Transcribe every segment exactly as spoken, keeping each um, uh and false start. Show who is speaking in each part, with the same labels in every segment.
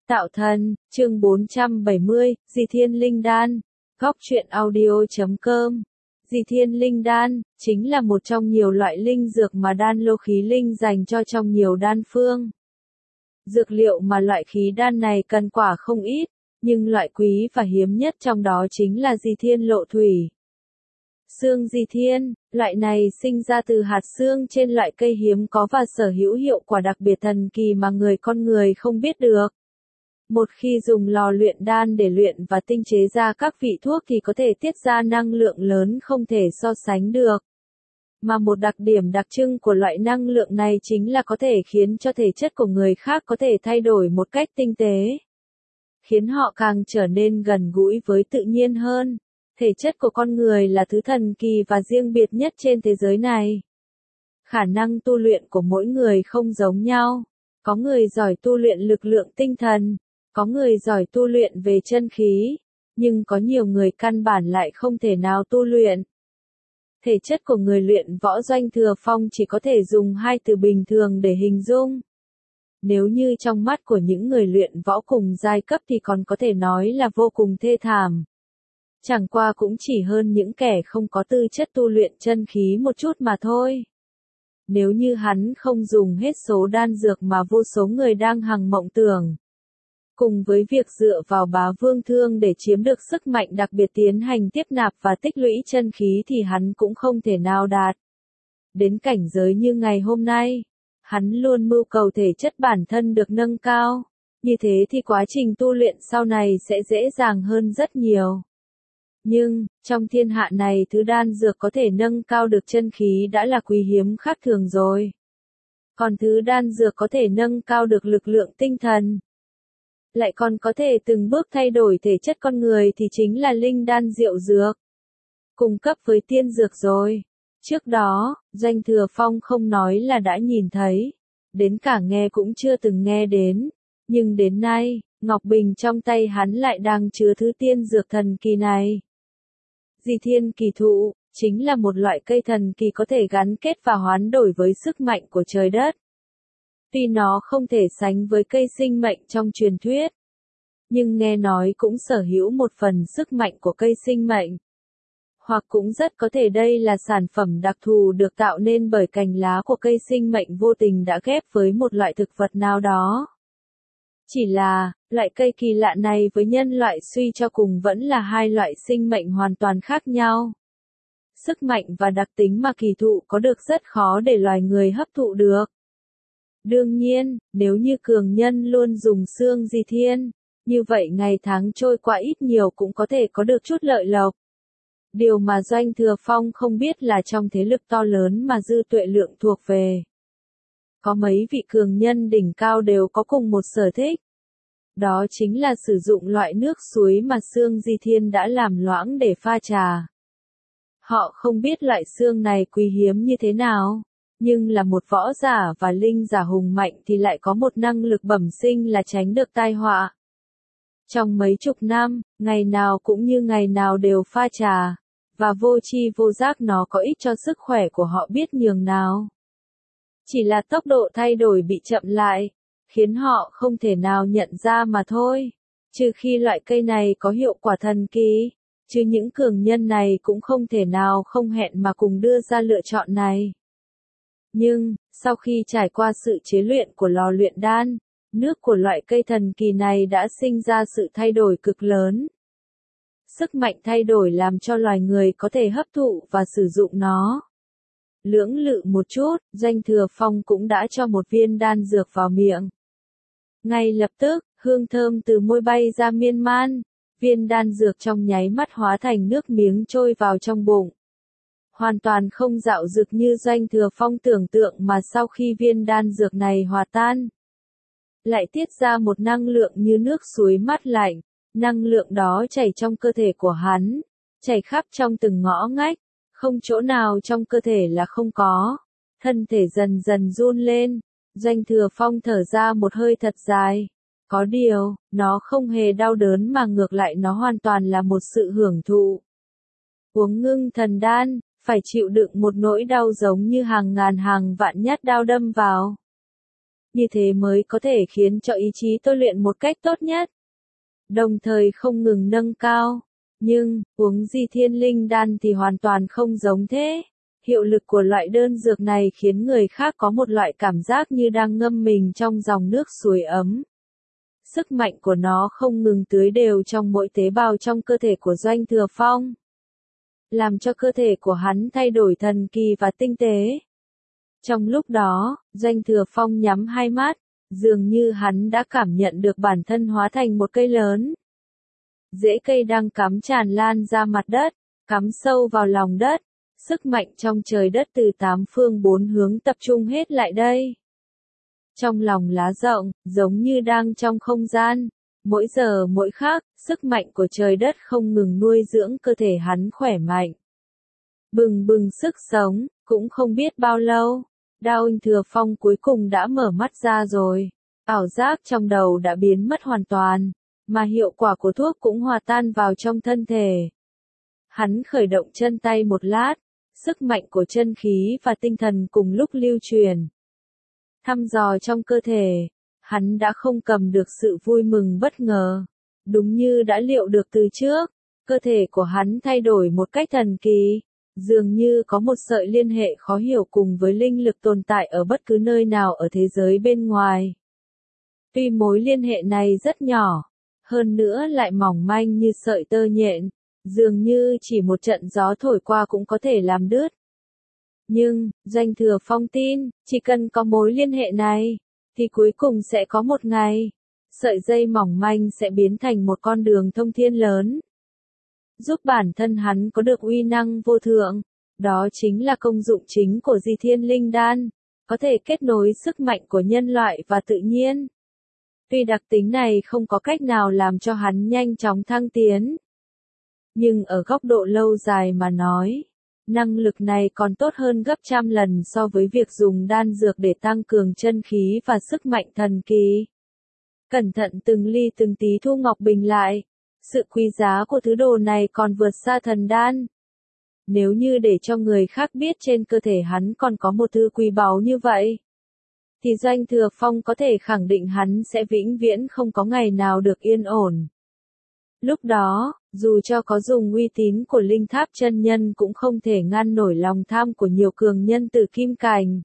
Speaker 1: Tạo thần, chương bốn trăm bảy mươi, Di Thiên Linh Đan, góc truyện audio chấm com. Di Thiên Linh Đan, chính là một trong nhiều loại linh dược mà đan lô khí linh dành cho trong nhiều đan phương. Dược liệu mà loại khí đan này cần quả không ít, nhưng loại quý và hiếm nhất trong đó chính là Di Thiên Lộ Thủy. Xương Di Thiên, loại này sinh ra từ hạt xương trên loại cây hiếm có và sở hữu hiệu quả đặc biệt thần kỳ mà người con người không biết được. Một khi dùng lò luyện đan để luyện và tinh chế ra các vị thuốc thì có thể tiết ra năng lượng lớn không thể so sánh được. Mà một đặc điểm đặc trưng của loại năng lượng này chính là có thể khiến cho thể chất của người khác có thể thay đổi một cách tinh tế, khiến họ càng trở nên gần gũi với tự nhiên hơn. Thể chất của con người là thứ thần kỳ và riêng biệt nhất trên thế giới này. Khả năng tu luyện của mỗi người không giống nhau. Có người giỏi tu luyện lực lượng tinh thần, có người giỏi tu luyện về chân khí, nhưng có nhiều người căn bản lại không thể nào tu luyện. Thể chất của người luyện võ Doanh Thừa Phong chỉ có thể dùng hai từ bình thường để hình dung. Nếu như trong mắt của những người luyện võ cùng giai cấp thì còn có thể nói là vô cùng thê thảm. Chẳng qua cũng chỉ hơn những kẻ không có tư chất tu luyện chân khí một chút mà thôi. Nếu như hắn không dùng hết số đan dược mà vô số người đang hằng mộng tưởng, cùng với việc dựa vào bá vương thương để chiếm được sức mạnh đặc biệt tiến hành tiếp nạp và tích lũy chân khí thì hắn cũng không thể nào đạt đến cảnh giới như ngày hôm nay. Hắn luôn mưu cầu thể chất bản thân được nâng cao, như thế thì quá trình tu luyện sau này sẽ dễ dàng hơn rất nhiều. Nhưng, trong thiên hạ này thứ đan dược có thể nâng cao được chân khí đã là quý hiếm khác thường rồi. Còn thứ đan dược có thể nâng cao được lực lượng tinh thần, lại còn có thể từng bước thay đổi thể chất con người thì chính là linh đan diệu dược, cung cấp với tiên dược rồi. Trước đó, Doanh Thừa Phong không nói là đã nhìn thấy, đến cả nghe cũng chưa từng nghe đến, nhưng đến nay, Ngọc Bình trong tay hắn lại đang chứa thứ tiên dược thần kỳ này. Di Thiên Kỳ Thụ, chính là một loại cây thần kỳ có thể gắn kết và hoán đổi với sức mạnh của trời đất. Tuy nó không thể sánh với cây sinh mệnh trong truyền thuyết, nhưng nghe nói cũng sở hữu một phần sức mạnh của cây sinh mệnh. Hoặc cũng rất có thể đây là sản phẩm đặc thù được tạo nên bởi cành lá của cây sinh mệnh vô tình đã ghép với một loại thực vật nào đó. Chỉ là, loại cây kỳ lạ này với nhân loại suy cho cùng vẫn là hai loại sinh mệnh hoàn toàn khác nhau. Sức mạnh và đặc tính mà kỳ thụ có được rất khó để loài người hấp thụ được. Đương nhiên, nếu như cường nhân luôn dùng xương Di Thiên, như vậy ngày tháng trôi qua ít nhiều cũng có thể có được chút lợi lộc. Điều mà Doanh Thừa Phong không biết là trong thế lực to lớn mà Dư Tuệ Lượng thuộc về, có mấy vị cường nhân đỉnh cao đều có cùng một sở thích. Đó chính là sử dụng loại nước suối mà xương Di Thiên đã làm loãng để pha trà. Họ không biết loại xương này quý hiếm như thế nào, nhưng là một võ giả và linh giả hùng mạnh thì lại có một năng lực bẩm sinh là tránh được tai họa. Trong mấy chục năm, ngày nào cũng như ngày nào đều pha trà, và vô tri vô giác nó có ích cho sức khỏe của họ biết nhường nào. Chỉ là tốc độ thay đổi bị chậm lại, khiến họ không thể nào nhận ra mà thôi. Trừ khi loại cây này có hiệu quả thần kỳ, chứ những cường nhân này cũng không thể nào không hẹn mà cùng đưa ra lựa chọn này. Nhưng, sau khi trải qua sự chế luyện của lò luyện đan, nước của loại cây thần kỳ này đã sinh ra sự thay đổi cực lớn. Sức mạnh thay đổi làm cho loài người có thể hấp thụ và sử dụng nó. Lưỡng lự một chút, Doanh Thừa Phong cũng đã cho một viên đan dược vào miệng. Ngay lập tức, hương thơm từ môi bay ra miên man, viên đan dược trong nháy mắt hóa thành nước miếng trôi vào trong bụng. Hoàn toàn không dạo dực như Doanh Thừa Phong tưởng tượng mà sau khi viên đan dược này hòa tan, lại tiết ra một năng lượng như nước suối mát lạnh. Năng lượng đó chảy trong cơ thể của hắn, chảy khắp trong từng ngõ ngách, không chỗ nào trong cơ thể là không có. Thân thể dần dần run lên, Doanh Thừa Phong thở ra một hơi thật dài. Có điều, nó không hề đau đớn mà ngược lại nó hoàn toàn là một sự hưởng thụ. Uống ngưng thần đan, phải chịu đựng một nỗi đau giống như hàng ngàn hàng vạn nhát đao đâm vào. như thế mới có thể khiến cho ý chí tôi luyện một cách tốt nhất. Đồng thời không ngừng nâng cao. Nhưng, uống Di Thiên Linh Đan thì hoàn toàn không giống thế. Hiệu lực của loại đơn dược này khiến người khác có một loại cảm giác như đang ngâm mình trong dòng nước suối ấm. Sức mạnh của nó không ngừng tưới đều trong mỗi tế bào trong cơ thể của Doanh Thừa Phong, làm cho cơ thể của hắn thay đổi thần kỳ và tinh tế. Trong lúc đó, Doanh Thừa Phong nhắm hai mắt, dường như hắn đã cảm nhận được bản thân hóa thành một cây lớn. Rễ cây đang cắm tràn lan ra mặt đất, cắm sâu vào lòng đất. Sức mạnh trong trời đất từ tám phương bốn hướng tập trung hết lại đây. Trong lòng lá rộng, giống như đang trong không gian. Mỗi giờ mỗi khắc, sức mạnh của trời đất không ngừng nuôi dưỡng cơ thể hắn khỏe mạnh. Bừng bừng sức sống, cũng không biết bao lâu. Đao Thừa Phong cuối cùng đã mở mắt ra rồi. Ảo giác trong đầu đã biến mất hoàn toàn, mà hiệu quả của thuốc cũng hòa tan vào trong thân thể. Hắn khởi động chân tay một lát, sức mạnh của chân khí và tinh thần cùng lúc lưu truyền. Thăm dò trong cơ thể, hắn đã không cầm được sự vui mừng bất ngờ. Đúng như đã liệu được từ trước, cơ thể của hắn thay đổi một cách thần kỳ. Dường như có một sợi liên hệ khó hiểu cùng với linh lực tồn tại ở bất cứ nơi nào ở thế giới bên ngoài. Tuy mối liên hệ này rất nhỏ, hơn nữa lại mỏng manh như sợi tơ nhện, dường như chỉ một trận gió thổi qua cũng có thể làm đứt. Nhưng, Doanh Thừa Phong tin, chỉ cần có mối liên hệ này, thì cuối cùng sẽ có một ngày, sợi dây mỏng manh sẽ biến thành một con đường thông thiên lớn. Giúp bản thân hắn có được uy năng vô thượng, đó chính là công dụng chính của Di Thiên Linh Đan, có thể kết nối sức mạnh của nhân loại và tự nhiên. Tuy đặc tính này không có cách nào làm cho hắn nhanh chóng thăng tiến, nhưng ở góc độ lâu dài mà nói, năng lực này còn tốt hơn gấp trăm lần so với việc dùng đan dược để tăng cường chân khí và sức mạnh thần kỳ. Cẩn thận từng ly từng tí thu Ngọc Bình lại, sự quý giá của thứ đồ này còn vượt xa thần đan. Nếu như để cho người khác biết trên cơ thể hắn còn có một thứ quý báu như vậy, thì Doanh Thừa Phong có thể khẳng định hắn sẽ vĩnh viễn không có ngày nào được yên ổn. Lúc đó, dù cho có dùng uy tín của linh tháp chân nhân cũng không thể ngăn nổi lòng tham của nhiều cường nhân từ kim cành.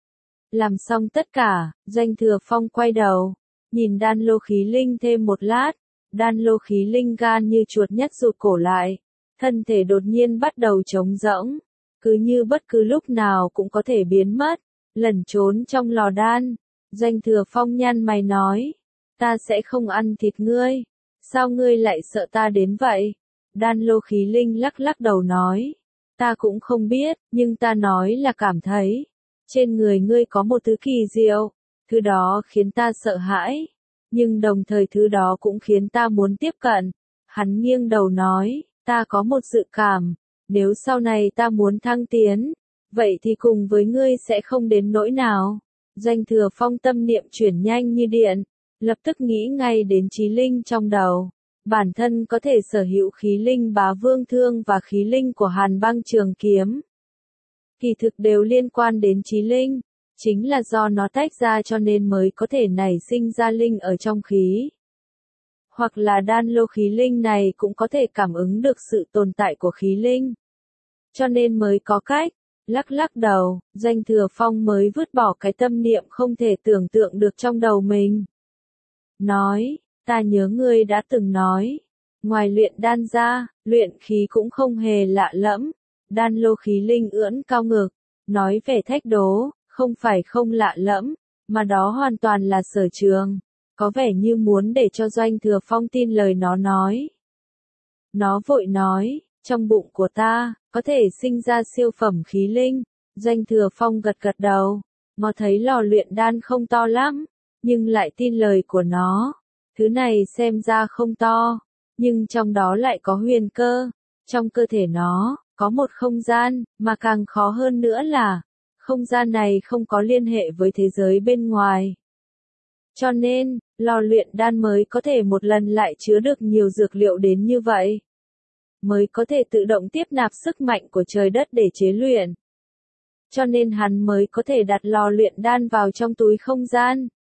Speaker 1: Làm xong tất cả, Doanh Thừa Phong quay đầu, nhìn đan lô khí linh thêm một lát, đan lô khí linh gan như chuột nhất rụt cổ lại, thân thể đột nhiên bắt đầu trống rỗng, cứ như bất cứ lúc nào cũng có thể biến mất, lẩn trốn trong lò đan. Doanh Thừa Phong nhăn mày nói, ta sẽ không ăn thịt ngươi. Sao ngươi lại sợ ta đến vậy? Đan lô khí linh lắc lắc đầu nói. Ta cũng không biết, nhưng ta nói là cảm thấy. Trên người ngươi có một thứ kỳ diệu. Thứ đó khiến ta sợ hãi. Nhưng đồng thời thứ đó cũng khiến ta muốn tiếp cận. Hắn nghiêng đầu nói. Ta có một dự cảm. Nếu sau này ta muốn thăng tiến, vậy thì cùng với ngươi sẽ không đến nỗi nào. Doanh Thừa Phong tâm niệm chuyển nhanh như điện. Lập tức nghĩ ngay đến chí linh trong đầu. Bản thân có thể sở hữu khí linh bá vương thương và khí linh của Hàn Băng Trường Kiếm. Kỳ thực đều liên quan đến chí linh, chính là do nó tách ra cho nên mới có thể nảy sinh ra linh ở trong khí. Hoặc là đan lô khí linh này cũng có thể cảm ứng được sự tồn tại của khí linh. Cho nên mới có cách. Lắc lắc đầu, Doanh Thừa Phong mới vứt bỏ cái tâm niệm không thể tưởng tượng được trong đầu mình. Nói, ta nhớ ngươi đã từng nói, ngoài luyện đan ra, luyện khí cũng không hề lạ lẫm. Đan lô khí linh ưỡn cao ngực, nói vẻ thách đố, không phải không lạ lẫm, mà đó hoàn toàn là sở trường. Có vẻ như muốn để cho Doanh Thừa Phong tin lời nó nói. Nó vội nói, trong bụng của ta, có thể sinh ra siêu phẩm khí linh. Doanh Thừa Phong gật gật đầu, nó thấy lò luyện đan không to lắm, nhưng lại tin lời của nó. Thứ này xem ra không to, nhưng trong đó lại có huyền cơ. Trong cơ thể nó, có một không gian, mà càng khó hơn nữa là, không gian này không có liên hệ với thế giới bên ngoài. Cho nên, lò luyện đan mới có thể một lần lại chứa được nhiều dược liệu đến như vậy. Mới có thể tự động tiếp nạp sức mạnh của trời đất để chế luyện. Cho nên hắn mới có thể đặt lò luyện đan vào trong túi không gian.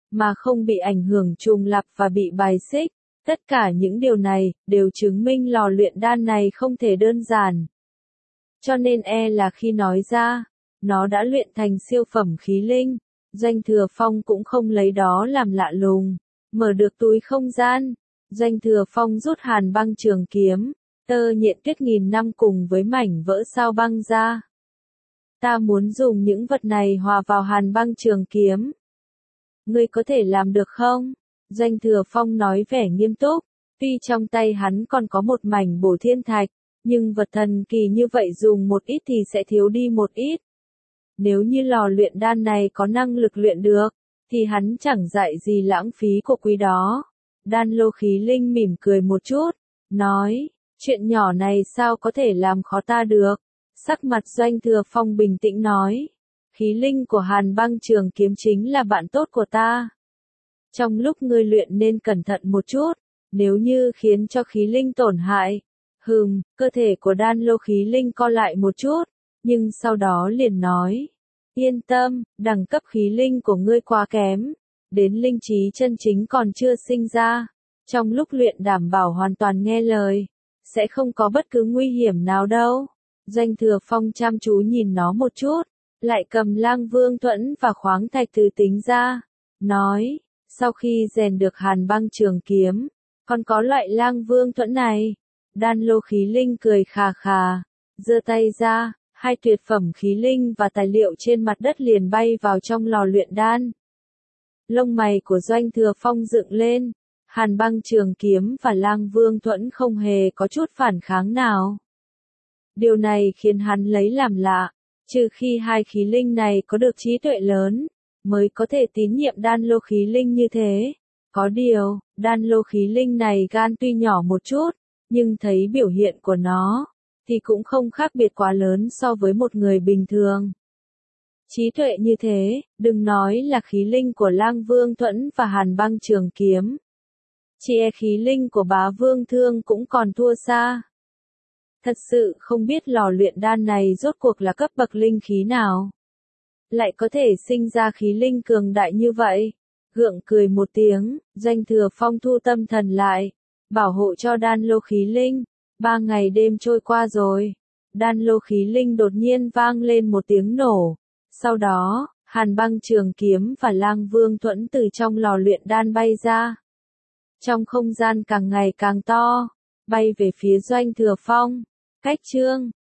Speaker 1: mà không bị ảnh hưởng trùng lặp và bị bài xích. Tất cả những điều này, đều chứng minh lò luyện đan này không thể đơn giản. Cho nên e là khi nói ra, nó đã luyện thành siêu phẩm khí linh, Doanh Thừa Phong cũng không lấy đó làm lạ lùng. Mở được túi không gian, Doanh Thừa Phong rút hàn băng trường kiếm, tơ nhện tuyết nghìn năm cùng với mảnh vỡ sao băng ra. Ta muốn dùng những vật này hòa vào hàn băng trường kiếm. Ngươi có thể làm được không? Doanh Thừa Phong nói vẻ nghiêm túc, tuy trong tay hắn còn có một mảnh bổ thiên thạch, nhưng vật thần kỳ như vậy dùng một ít thì sẽ thiếu đi một ít. Nếu như lò luyện đan này có năng lực luyện được, thì hắn chẳng dạy gì lãng phí của quý đó. Đan Lô Khí Linh mỉm cười một chút, nói, chuyện nhỏ này sao có thể làm khó ta được. Sắc mặt Doanh Thừa Phong bình tĩnh nói, khí linh của hàn băng trường kiếm chính là bạn tốt của ta. Trong lúc ngươi luyện nên cẩn thận một chút, nếu như khiến cho khí linh tổn hại. Hừm, cơ thể của Đan Lô Khí Linh co lại một chút, nhưng sau đó liền nói, yên tâm, đẳng cấp khí linh của ngươi quá kém, đến linh trí chân chính còn chưa sinh ra. Trong lúc luyện đảm bảo hoàn toàn nghe lời, sẽ không có bất cứ nguy hiểm nào đâu. Doanh Thừa Phong chăm chú nhìn nó một chút, lại cầm Lang Vương Thuẫn và khoáng thạch thứ tính ra, nói, sau khi rèn được hàn băng trường kiếm, còn có loại Lang Vương Thuẫn này. Đan Lô Khí Linh cười khà khà, giơ tay ra, hai tuyệt phẩm khí linh và tài liệu trên mặt đất liền bay vào trong lò luyện đan. Lông mày của Doanh Thừa Phong dựng lên, hàn băng trường kiếm và Lang Vương Thuẫn không hề có chút phản kháng nào. Điều này khiến hắn lấy làm lạ, trừ khi hai khí linh này có được trí tuệ lớn, mới có thể tín nhiệm Đan Lô Khí Linh như thế. Có điều, Đan Lô Khí Linh này gan tuy nhỏ một chút, nhưng thấy biểu hiện của nó, thì cũng không khác biệt quá lớn so với một người bình thường. Trí tuệ như thế, đừng nói là khí linh của Lang Vương Thuẫn và hàn băng trường kiếm. Chỉ e khí linh của Bá Vương Thương cũng còn thua xa. Thật sự không biết lò luyện đan này rốt cuộc là cấp bậc linh khí nào. Lại có thể sinh ra khí linh cường đại như vậy. Gượng cười một tiếng, Doanh Thừa Phong thu tâm thần lại, bảo hộ cho Đan Lô Khí Linh. Ba ngày đêm trôi qua rồi, Đan Lô Khí Linh đột nhiên vang lên một tiếng nổ. Sau đó, hàn băng trường kiếm và Lang Vương Thuẫn từ trong lò luyện đan bay ra. Trong không gian càng ngày càng to, bay về phía Doanh Thừa Phong. Cách chương